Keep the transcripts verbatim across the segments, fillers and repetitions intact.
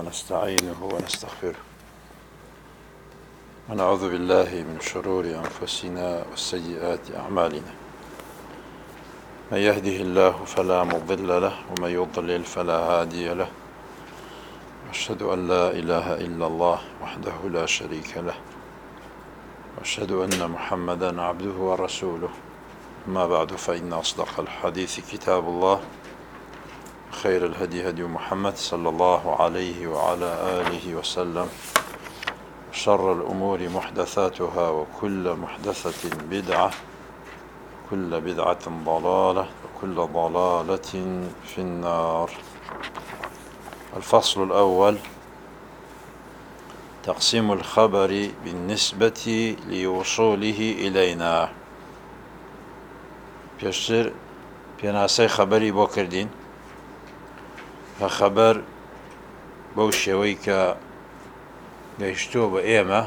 ونستعينه ونستغفره ونعوذ بالله من شرور أنفسنا وسيئات أعمالنا. من يهده الله فلا مضل له ومن يضلل فلا هادي له. أشهد أن لا إله إلا الله وحده لا شريك له، وأشهد أن محمدا عبده ورسوله. أما بعد، فإن أصدق الحديث كتاب الله، خير الهدي هدي محمد صلى الله عليه وعلى آله وسلم، شر الأمور محدثاتها، وكل محدثة بدعة، كل بدعة ضلالة، وكل ضلالة في النار. الفصل الأول: تقسيم الخبر بالنسبة لوصوله إلينا. بيشتر بيناسي خبري بوكردين، فخبر بوشيويك گەیشتۆ بە ئێمە،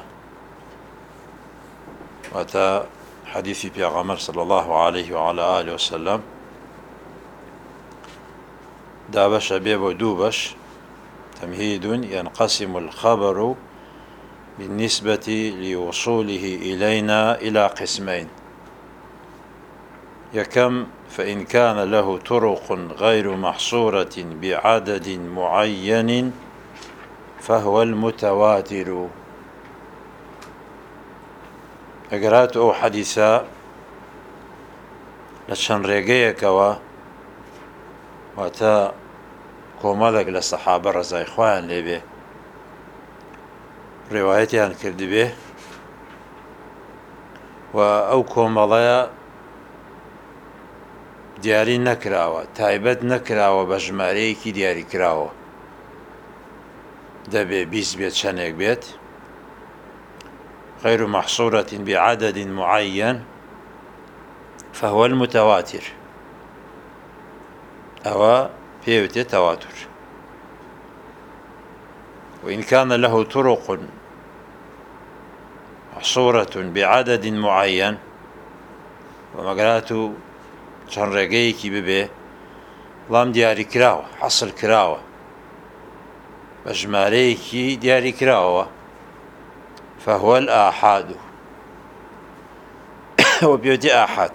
واتە حەدیثی پێغەمبەر صلی الله عليه وعلى آله وسلم دابەشە بێ بۆ دوو بەش. تمهيد: ينقسم الخبر بالنسبة لوصوله إلينا إلى قسمين. يكم: فإن كان له طرق غير محصورة بعدد معين فهو المتواتر. اقرات او حديثا لشان ريقيكوا واتا كومالك للصحابة رزاي خوان لبه روايتي عن كرد به، واو كوماليا دياري نكراوة تايبت نكراوة بجماريكي دياري كراوة دەبێ بیست بێت چەندێک بێت، غير محصورة بعدد معين فهو المتواتر. أو بيوتي تواتر. وإن كان له طرق محصورة بعدد معين، ومقالاتو چەند ڕێگەیەکی ببێ بەڵام دیاری کراوە، حەصر کراوە، بە ژمارەیەکی دیاری کراوە، فهو الآحاد. وبيوتي آحاد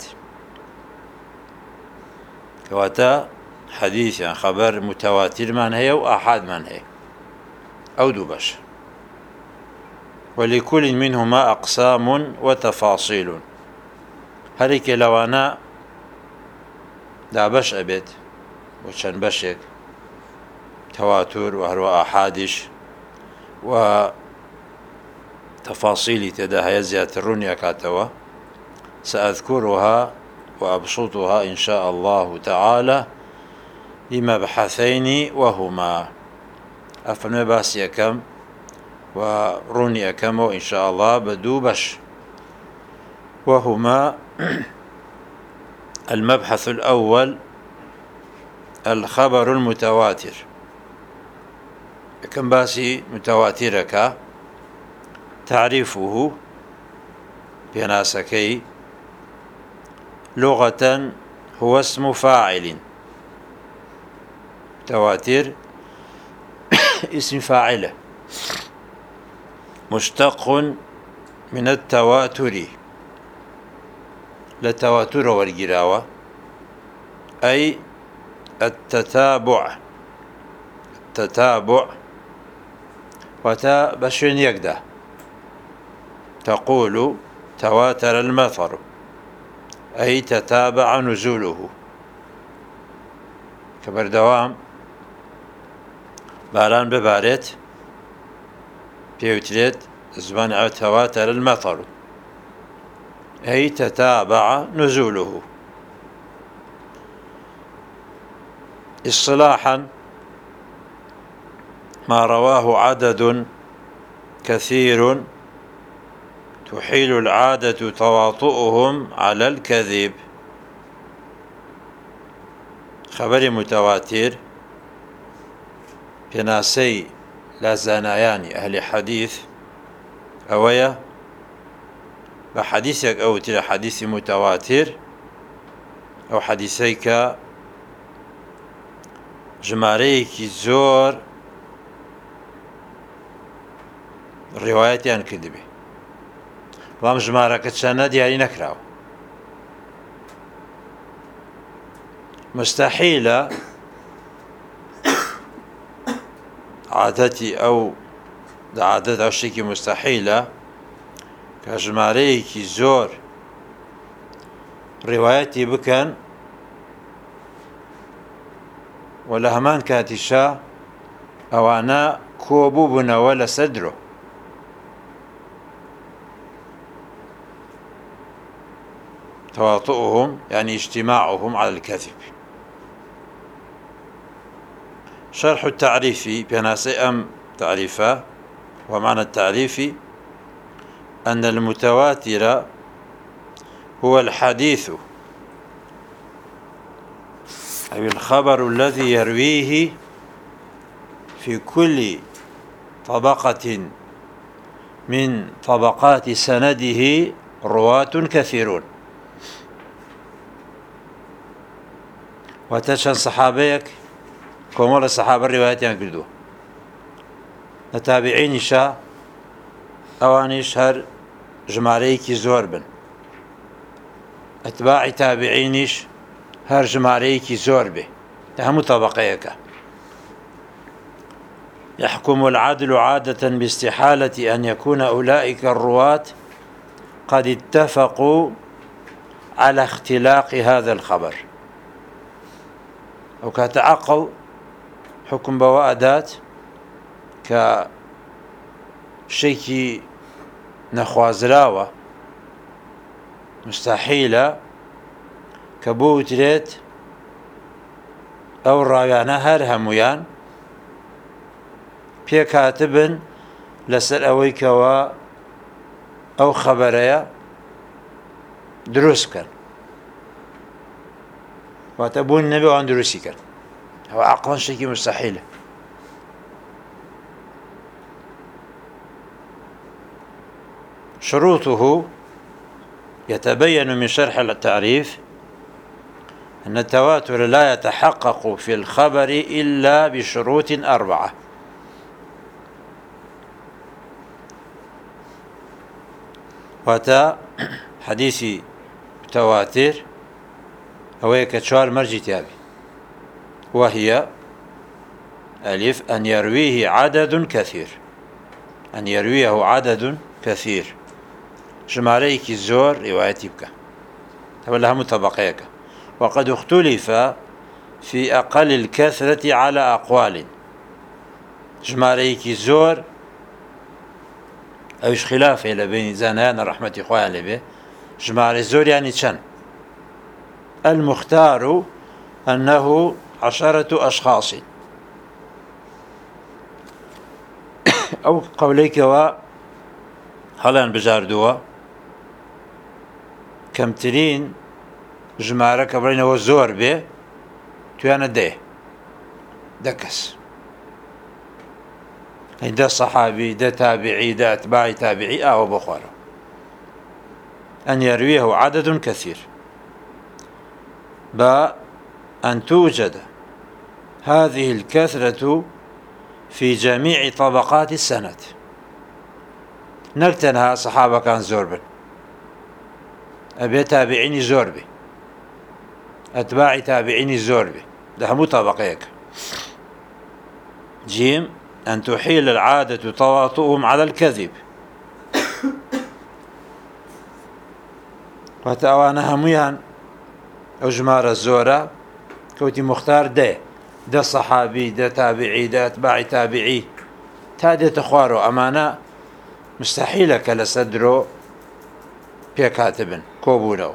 كواتا حديث يعني خبر متواتر من هي وآحاد من هي أو دو باش. ولكل منهما أقسام وتفاصيل. هريك لوانا دا باش أبيت وشان باشك تواتر وهروا آحادش وتفاصيل تداها زيادة الرنيا كاتوا، سأذكرها وأبسطها إن شاء الله تعالى لمبحثين، وهما أفن باسي كم ورنيا كم إن شاء الله بدو بش. وهما: المبحث الأول الخبر المتواتر. كم باسي متواترك تعريفه بناسكي لغة هو اسم فاعل. تواتر اسم فاعله مشتق من التواتر، للتواتر والجراوة، أي التتابع. التتابع وتا بشين يقدا. تقول تواتر المطر، أي تتابع نزوله. كبردوام باران ببارت بيوتريت زمان تواتر المطر، أي تتابع نزوله. اصطلاحا: ما رواه عدد كثير تحيل العادة تواطؤهم على الكذب. خبر متواتر بناسي لازانيان أهل حديث أويا بحديثك أو تلا حديث متواتر أو حديثيك ژمارەیەکی زۆر ڕێوایەتیان کردبێ بەڵام ژمارەکە چەندە دیاری نەکراوە. مستحیلە عادەتی ئەو عادەت ئەو شتێکی مستحیلە کە ژمارەیەکی زۆر ڕێوایەتی بکەن و لە هەمان کاتیشا ئەوانە کۆبوو بوونەوە لەسەر درۆ. تواطؤهم يعني اجتماعهم على الكذب. شرح التعريف بناسي أم تعريفا، ومعنى التعريف أن المتواتر هو الحديث أي الخبر الذي يرويه في كل طبقة من طبقات سنده رواة كثيرون. واتشان صحابيك كومول الصحابة الروايات ينقلدوا نتابعين شا أوانيش هر جماريكي زور بن، أتباع تابعينيش هر جماريكي زور به، تهمو طبقيك. يحكم العدل عادة باستحالة أن يكون أولئك الرواة قد اتفقوا على اختلاق هذا الخبر، أو كتعقل حكم بوادات كشيكي نخوازراوة مستحيلة كبوتريت أو راويانا هر هميان پێ کاتبن لەسەر ئەوەی کەوە ئەو خەبەرەیە دروست بکەن، واتە بوون نەبێ ئەوان دروستی کەن. ئەوە عەقڵەن شتێکی مستەحیلە. شروطه يتبين من شرح التعريف أن التواتر لا يتحقق في الخبر إلا بشروط أربعة. واتا حديثي متواتر هو كتشوار مرجي تابي، وهي ألف أن يرويه عدد كثير، أن يرويه عدد كثير جماريك الزور روايتي بك تبلها مطبقيك. وقد اختلف في أقل الكثرة على أقوال. جماريك الزور أوش خلاف إلى بين زانان رحمة إخوان لبه جمار الزور يعني شن. المختار أنه عشرة أشخاص أو قوليك و هلان بجاردوا كمترين جمارة كبرين وزور به توانا ده دكس، ده صحابي ده تابعي ده أتباعي تابعي أو بخارا. أن يرويه عدد كثير با أن توجد هذه الكثرة في جميع طبقات السند. نكتنها صحابة كان زوربا، أبي تابعيني زوربي، أتباعي تابعيني زوربي، ده مو طبقيك. جيم أن تحيل العادة تواطؤهم على الكذب، وتأوانا هميان أو جمار الزورة كوتي مختار ده ده صحابي ده تابعي ده أتباعي تابعي تادي تخوارو أمانة مستحيلة كالسدرو بيا كاتبن كوبونو.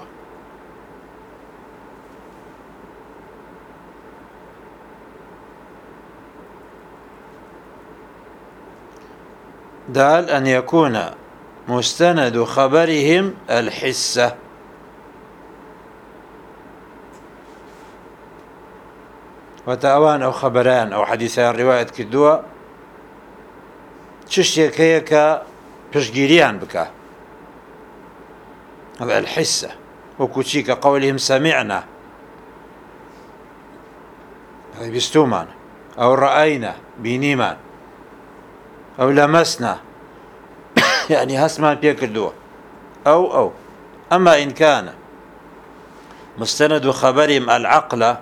دال أن يكون مستند خبرهم الحسة، وتأوان أو خبران أو حديثان رواية كدوا تشتكيك بشجيريان بك هذا الحسة، وكوتشيك قولهم سمعنا هذا بيستومان، أو رأينا بينيمان، أو لمسنا يعني هسمان بيكردوه أو أو أما إن كان مستند خبرهم العقل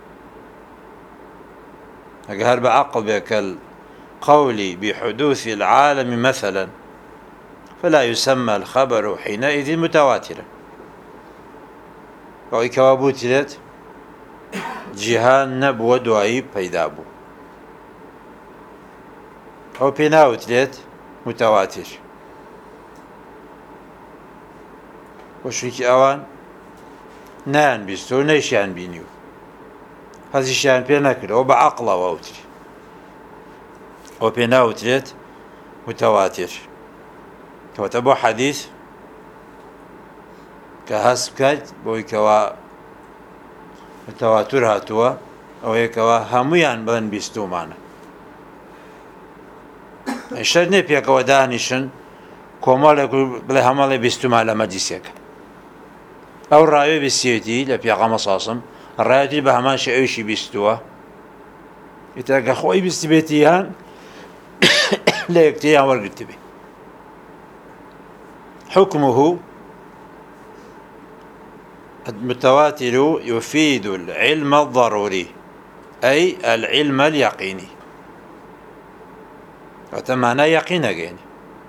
أجهر بعقل بك القول بحدوث العالم مثلا فلا يسمى الخبر حينئذ متواترا وإي كوابوتلت جهان نبوة دوائي بيدابو أو بيناوتلت متواتر وشريك أوان نان بيستو نيشان بينيو هذه الشيء بيناكل أو بعقله وأوتر أو بيناوتلت متواتر كوتبو حديث كهس بكات بوي كوا التواتر هاتوا أو هيكوا هميان بدن بيستو معنا الشر نبيا كوا دانشن كومال يقول بلا همال بيستو على مجلسك أو الرأي بالسيتي لبيا قام صاصم الرأي بهمان شيء أي شيء بيستوا يتلقى خوي بيستبيتيان لا يكتيان ورقت به حكمه المتواتر يفيد العلم الضروري أي العلم اليقيني وتمانا يقين يعني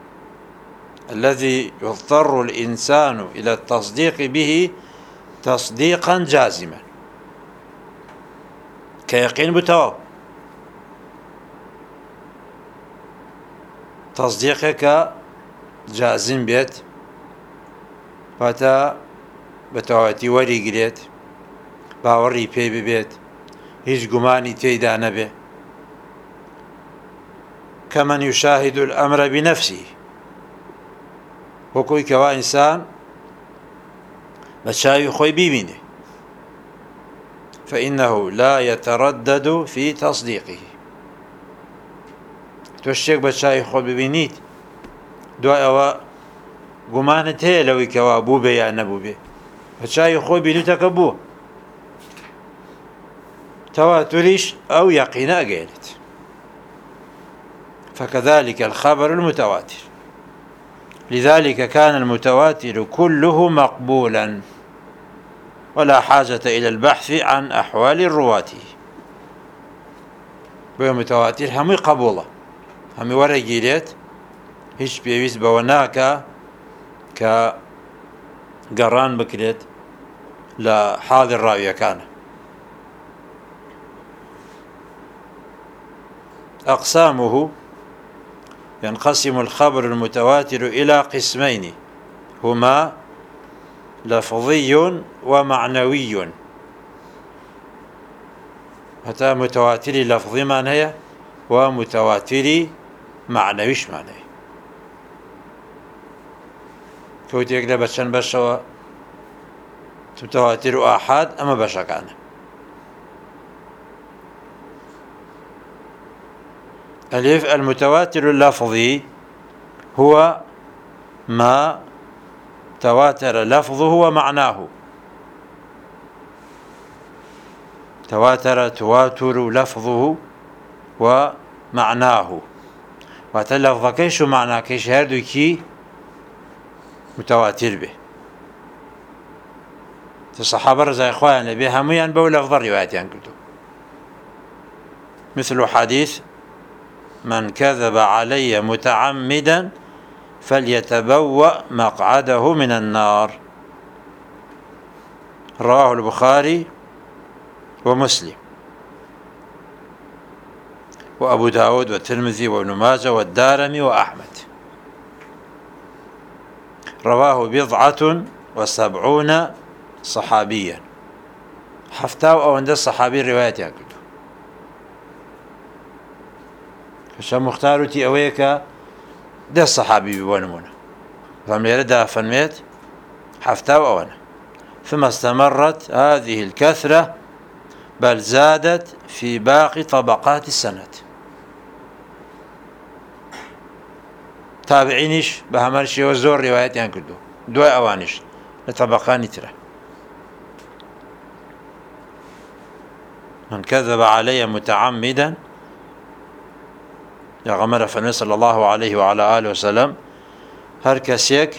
الذي يضطر الإنسان إلى التصديق به تصديقا جازما كيقين بتواب تصديقك جازم بيت فتا بتواتي وري قريت باوري بي ببيت هيج قماني تيدا نبي كمن يشاهد الأمر بنفسه وكوي كوا إنسان مشاي خوي بيبينه فإنه لا يتردد في تصديقه توشيك بشاي خوي ببينيت دواء أو قمانت هي لوي كوا بوبي يا نبوبي بشاي خوي بينو تكبوه تواتريش أو يقين قالت فكذلك الخبر المتواتر لذلك كان المتواتر كله مقبولا ولا حاجة إلى البحث عن أحوال رواته بو متواتر همي قبوله همي ورقيلت هيش بيويس بوناك كقران بكريت لحاضر الراوية كان أقسامه ينقسم الخبر المتواتر إلى قسمين هما لفظي ومعنوي حتى متواتر لفظي معناه ومتواتر معنويش معناه كوتي يقدر بشن بشوا متواتر آحاد أما بشكان ألف المتواتر اللفظي هو ما تواتر لفظه ومعناه تواتر تواتر لفظه ومعناه وتلفظ كيش ومعنى كيش هردو كي متواتر به الصحابة رضي الله عنهم بها هميان بو لفظ الروايات ينقلوا مثل حديث من كذب علي متعمدا فليتبوأ مقعده من النار رواه البخاري ومسلم وأبو داود والترمذي وابن ماجه والدارمي وأحمد رواه بضعة وسبعون صحابيا حفتاو أو عند الصحابي رواية يقول كشا مختارتي أويك ده الصحابي بونمونه فهم يرد فنميت حفتاو أونا ثم استمرت هذه الكثرة بل زادت في باقي طبقات السند تابعينش بهمرشي وزور روايات ينكدو دو أوانش لطبقان ترى من كذب علي متعمدا يا غمر فنبي صلى الله عليه وعلى آله وسلم هەر کەسێک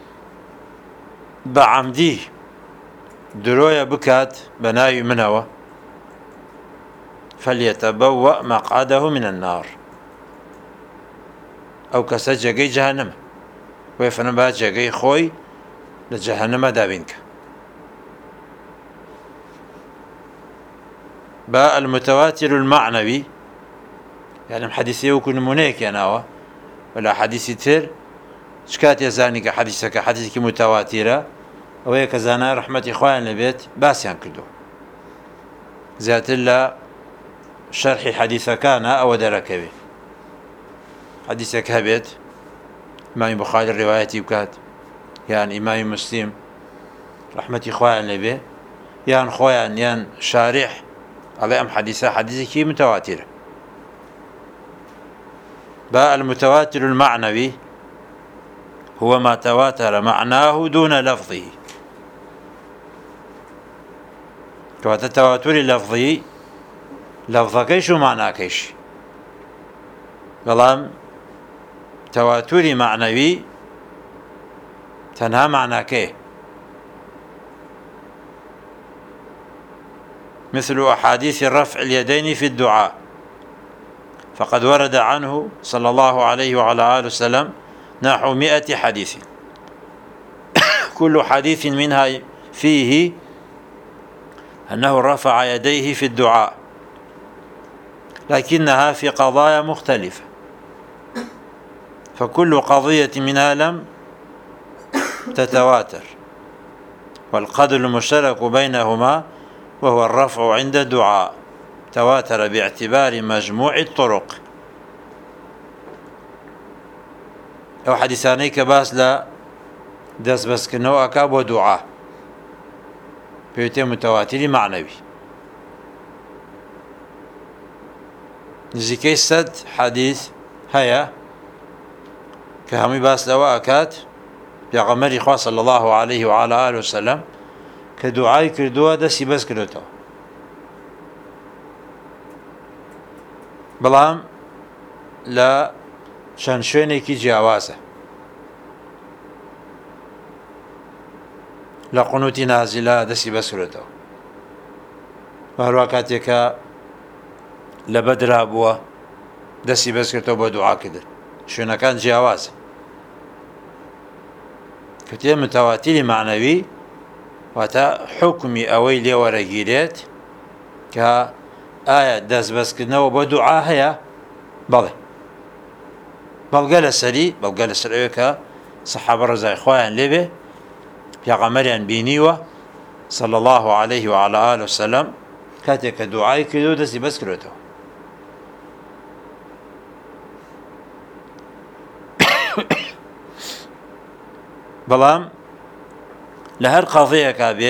بە عەمدی درۆیە بکات بە ناوی منەوە فەلیەتەبەوەء مەقعەدەهو من النار، ئەو کەسە جێگەی جەهەنەمە، وێ فەرمێ با جێگەی خۆی لە جەهەنەمە دابینکە. با المتواتر المعنوي، يعني حديثي وكو نمونەیەک هێناوە ولا حديثي تر چ کاتێ زانی کە حەدیثەکە حەدیثێکی متەواتیرە ئەوەیە کە زانای ڕەحمەتی خۆیان لەبێت باسییان کردو زیاتر لە شەرحی حەدیثەکانە ئەوە دەرەکەوێ حەدیثێک هەبێت ئیمامی بوخاری ڕیوایەتی بکات یان ئیمامی موسلیم ڕەحمەتی خۆیان لەبێ یان خۆیان یان شارح ئەڵێ ئەم حەدیثە حەدیثێکی متەواتیرە. با المتواتر المعنوي هو ما تواتر معناه دون لفظه، كواتا تواتر لفظي لفظكيش ومعناكيش، بەڵام تواتر معنوي تنها معناكيه، مثل أحاديث رفع اليدين في الدعاء، فقد ورد عنه صلى الله عليه وعلى آله وسلم نحو مئة حديث، كل حديث منها فيه أنه رفع يديه في الدعاء، لكنها في قضايا مختلفة، فكل قضية منها لم تتواتر، والقدر المشترك بينهما وهو الرفع عند الدعاء تواتر باعتبار مجموع الطرق. أو حديثاني كباس لا دس بس كنو أكاب ودعاء بيوتي متواتر معنوي، نزيكي سد حديث هيا كهمي باس لوا أكاد بيغمري خواه صلى الله عليه وعلى آله وسلم كدعاء كردوا دسي بس كردوا، بەڵام لە چەند شوێنێکی جیاوازە، لە قونوتی نازیلە دەستی بەسکرێتەوە، هەروە کاتێکە لە بەدرا بووە دەستی بەسکرێتەوە بۆ دوعاکردن، شوێنەکان جیاوازە. کەوتێ متەواتیری معنەوی واتە حکمی ئەوەی لێ وەرەگیرێت کە ئایا دەستبەستکردنەوە بۆ دوعا هەیە؟ بەڵێ، بەڵگە لەسەری بەڵگە لەسەر ئەوەیە کە سەحابە ڕزای خۆیان لێبێ پێغەمبەریان بینیوە صلى الله عليه وعلى آله وسلم کاتێک کە دوعای کردو دەستی بەست کردێتەوە. بەڵام لە هەر قەضەیەکا بێ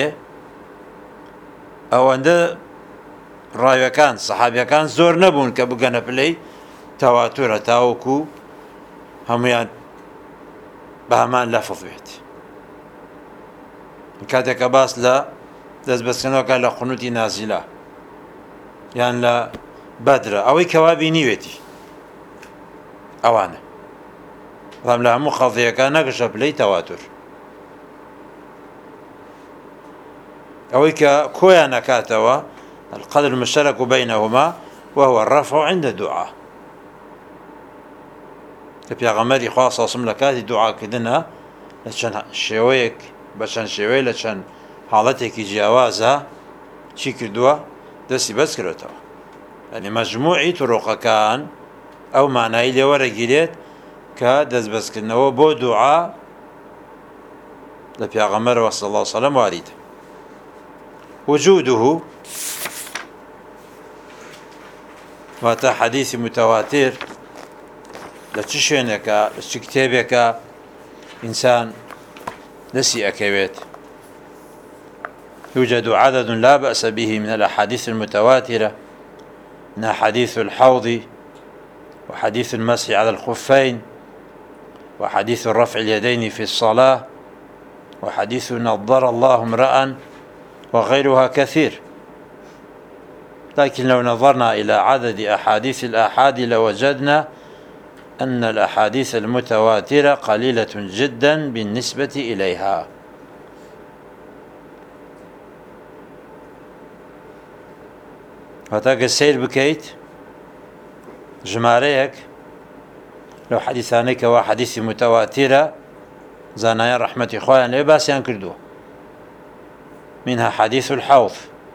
ئەوەندە ڕاویەکان سەحابیەکان زۆر نەبوون کە بگەنە پلەی تەواتورە تاوەکو هەمویان بە هەمان لەفظ بێت. کاتێکە باس لە دەستبەستکردنەوەکە لە قونوتی نازیلە یان لە بەدرە ئەوەی کەوا بینیوێتی ئەوانە، بەڵام لە هەموو قەضەیەکان نەگەشە پلەی تەواتور، ئەوەی کە کۆیان نەکاتەوە القدر المشترك بينهما وهو الرفع عند الدعاء. كبيغمري خاصة صم لكاتي دعاء كدنا لشان شويك بشان شوي لشان حالتك جوازها شي كردوا دسي بس كرتوا، يعني مجموعي طرق كان أو معناه اللي ورا جريت كدس بس كنوا بو دعاء لبيغمر صلى الله عليه وسلم وارد وجوده واتا حديث متواتر لچ شوێنێکە لە چ کتێبێکە ئینسان دەستی ئەکەوێت. يوجد عدد لا بأس به من الأحاديث المتواترة، منها حديث الحوض وحديث المسح على الخفين وحديث رفع اليدين في الصلاة وحديث نضر الله امرأ وغيرها كثير. لكن لو نظرنا إلى عدد أحاديث الآحاد لوجدنا أن الأحاديث المتواترة قليلة جدا بالنسبة إليها. هەتاکە سیر بکەیت ژمارەیەک لەو حەدیثانەی حديث متواترة زانایان رحمەتی خۆیان لێ باسییان کردووە، منها حديث الحوض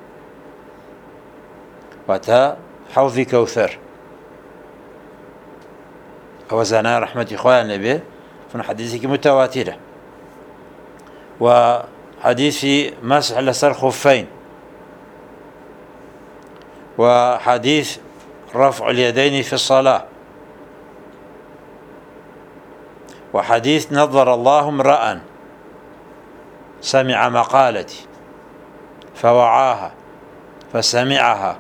واتە حوضی کەوثەر، ئەوە زانایان رحمەتی خۆیان لێبێ فن حديثێکی متواترة، وحديث مسح لەسەر خفين، وحديث رفع اليدين في الصلاة، وحديث نظر الله امرأ سمع مقالتي فوعاها فسمعها.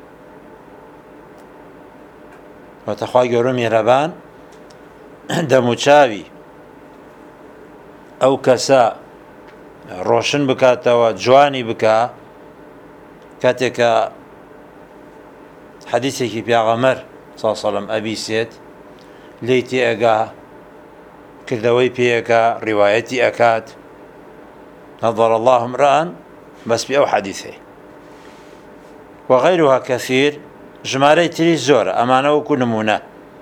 وتخوای گەورە میهرەبان دەموچاوی ئەو کەسە ڕۆشن بکاتەوە، جوانی بکە کاتێکە حەدیثێکی پێغەمبەر صلی الله علیه و سلم ئەبیسێت لێی تێئەگا، کردەوەی پێیەکە، ڕیوایەتی ئەکات، نظر الله امرأ بەس بێ ئەو حەدیثەی. وغيرها كثير، ژمارەی تری زۆرە، ئەمانە وەکو نمونە.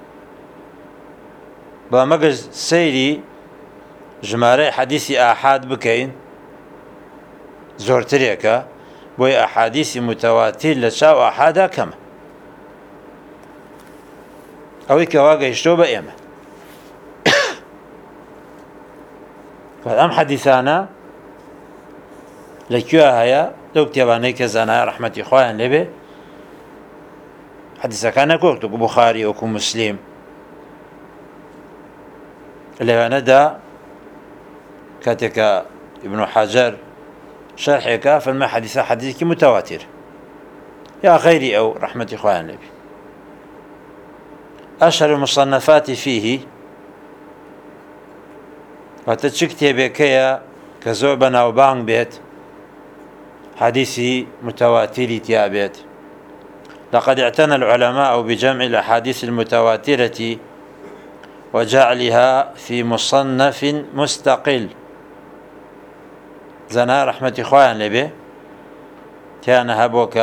با مەگەر سەیری ژمارەی حەدیثی ئاحاد بکەین زۆرترێکە، بۆی ئەحادیثی متەواتر لە چاو ئاحادا کەمە، ئەوەی کەوا گەیشتۆ بە ئێمە. ئەم حەدیثانە لەکوێ هەیە؟ لەو کتێبانەی کە زانایان ڕەحمەتی خۆیان لێبێ حەدیثەکان نەکۆکتو، وەکو بوخاری، وەکو موسلیم، لەوانەدا کاتێکە ئیبن حەجەر شەرحێکە فەرمێ حەدیثە حەدیثێکی متەواتر یا غەیری ئەو ڕەحمەتی خۆیان لێبێ. أشهر المصنفات فيه، واتە چ کتێبێکەیە کە زۆر بەناوبانگ بێت حديثي متواتر تيابت. لقد اعتنى العلماء بجمع الأحاديث المتواترة وجعلها في مصنف مستقل. زنا رحمة خوان لبه كان هبوك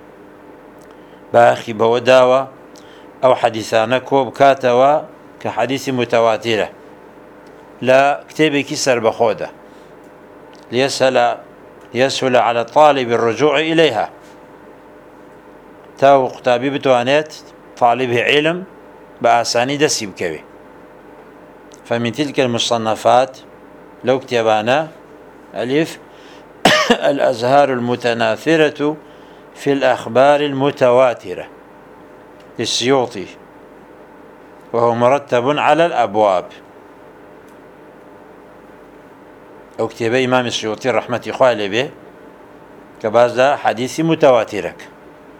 باخي بوداوة أو حديثان كوب كاتوا كحديث متواترة، لا كتابي كسر بخوده ليسهل يسهل على الطالب الرجوع إليها، تاو قتابي بتوانيت طالبه علم بأساني دسي بكوي. فمن تلك المصنفات لو كتبانا ألف الأزهار المتناثرة في الأخبار المتواترة للسيوطي، وهو مرتب على الأبواب. أو كتاب إمام السيوطي رحمة الله به كبازا حديث متواترك،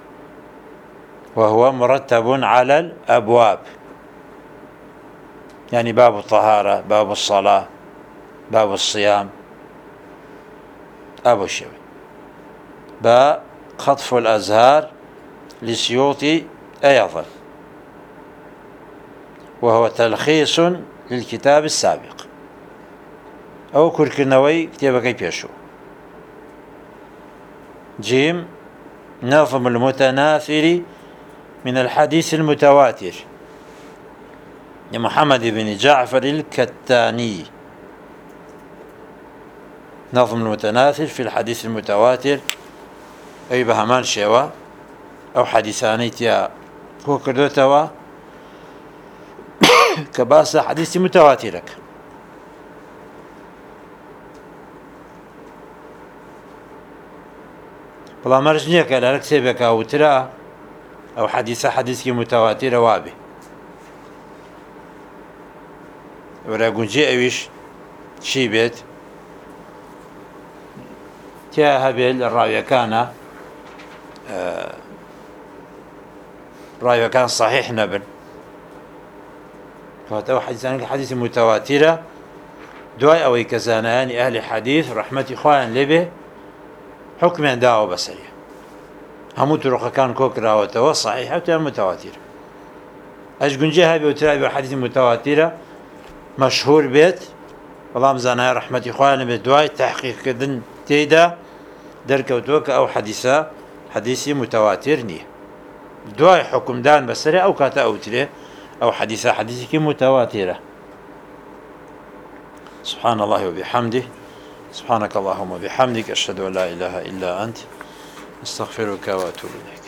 وهو مرتب على الأبواب، يعني باب الطهارة، باب الصلاة، باب الصيام، أبو الشوي. با خطف الأزهار للسيوطي أيضا، وهو تلخيص للكتاب السابق، أو كركنوي كتابك بيشو. جيم نظم المتناثر من الحديث المتواتر لمحمد بن جعفر الكتاني. نظم المتناثر في الحديث المتواتر أي بهمان شوا أو حديثاني تيا هو كردوتوا كباسة حديث متواترك. بلا مرجنية كالارك سيبك أو ترى أو حديثة حديث متواتر وابه ولا قنجي أويش شي بيت تيا هبل الراوية كان آه راوية كان صحيح نبل، فهو حديث حديث متواترة دواي أو كزانان أهل حديث رحمة إخوان لبه حكم داو بسرية همو طرق كان كوكرا وتوا صحيحة وتوا متواتر. اش گنجها بوترا بحديث متواترة مشهور بيت والله زانها رحمة إخواننا بدواي تحقيق كدن تيدا دركوتوك أو حديثة حديثي متواتر نيه دواي حكم دان بسري أو كاتا أوتري أو حديثة حديثك متواترة. سبحان الله وبحمده سبحانك اللهم وبحمدك أشهد أن لا إله إلا أنت أستغفرك وأتوب إليك.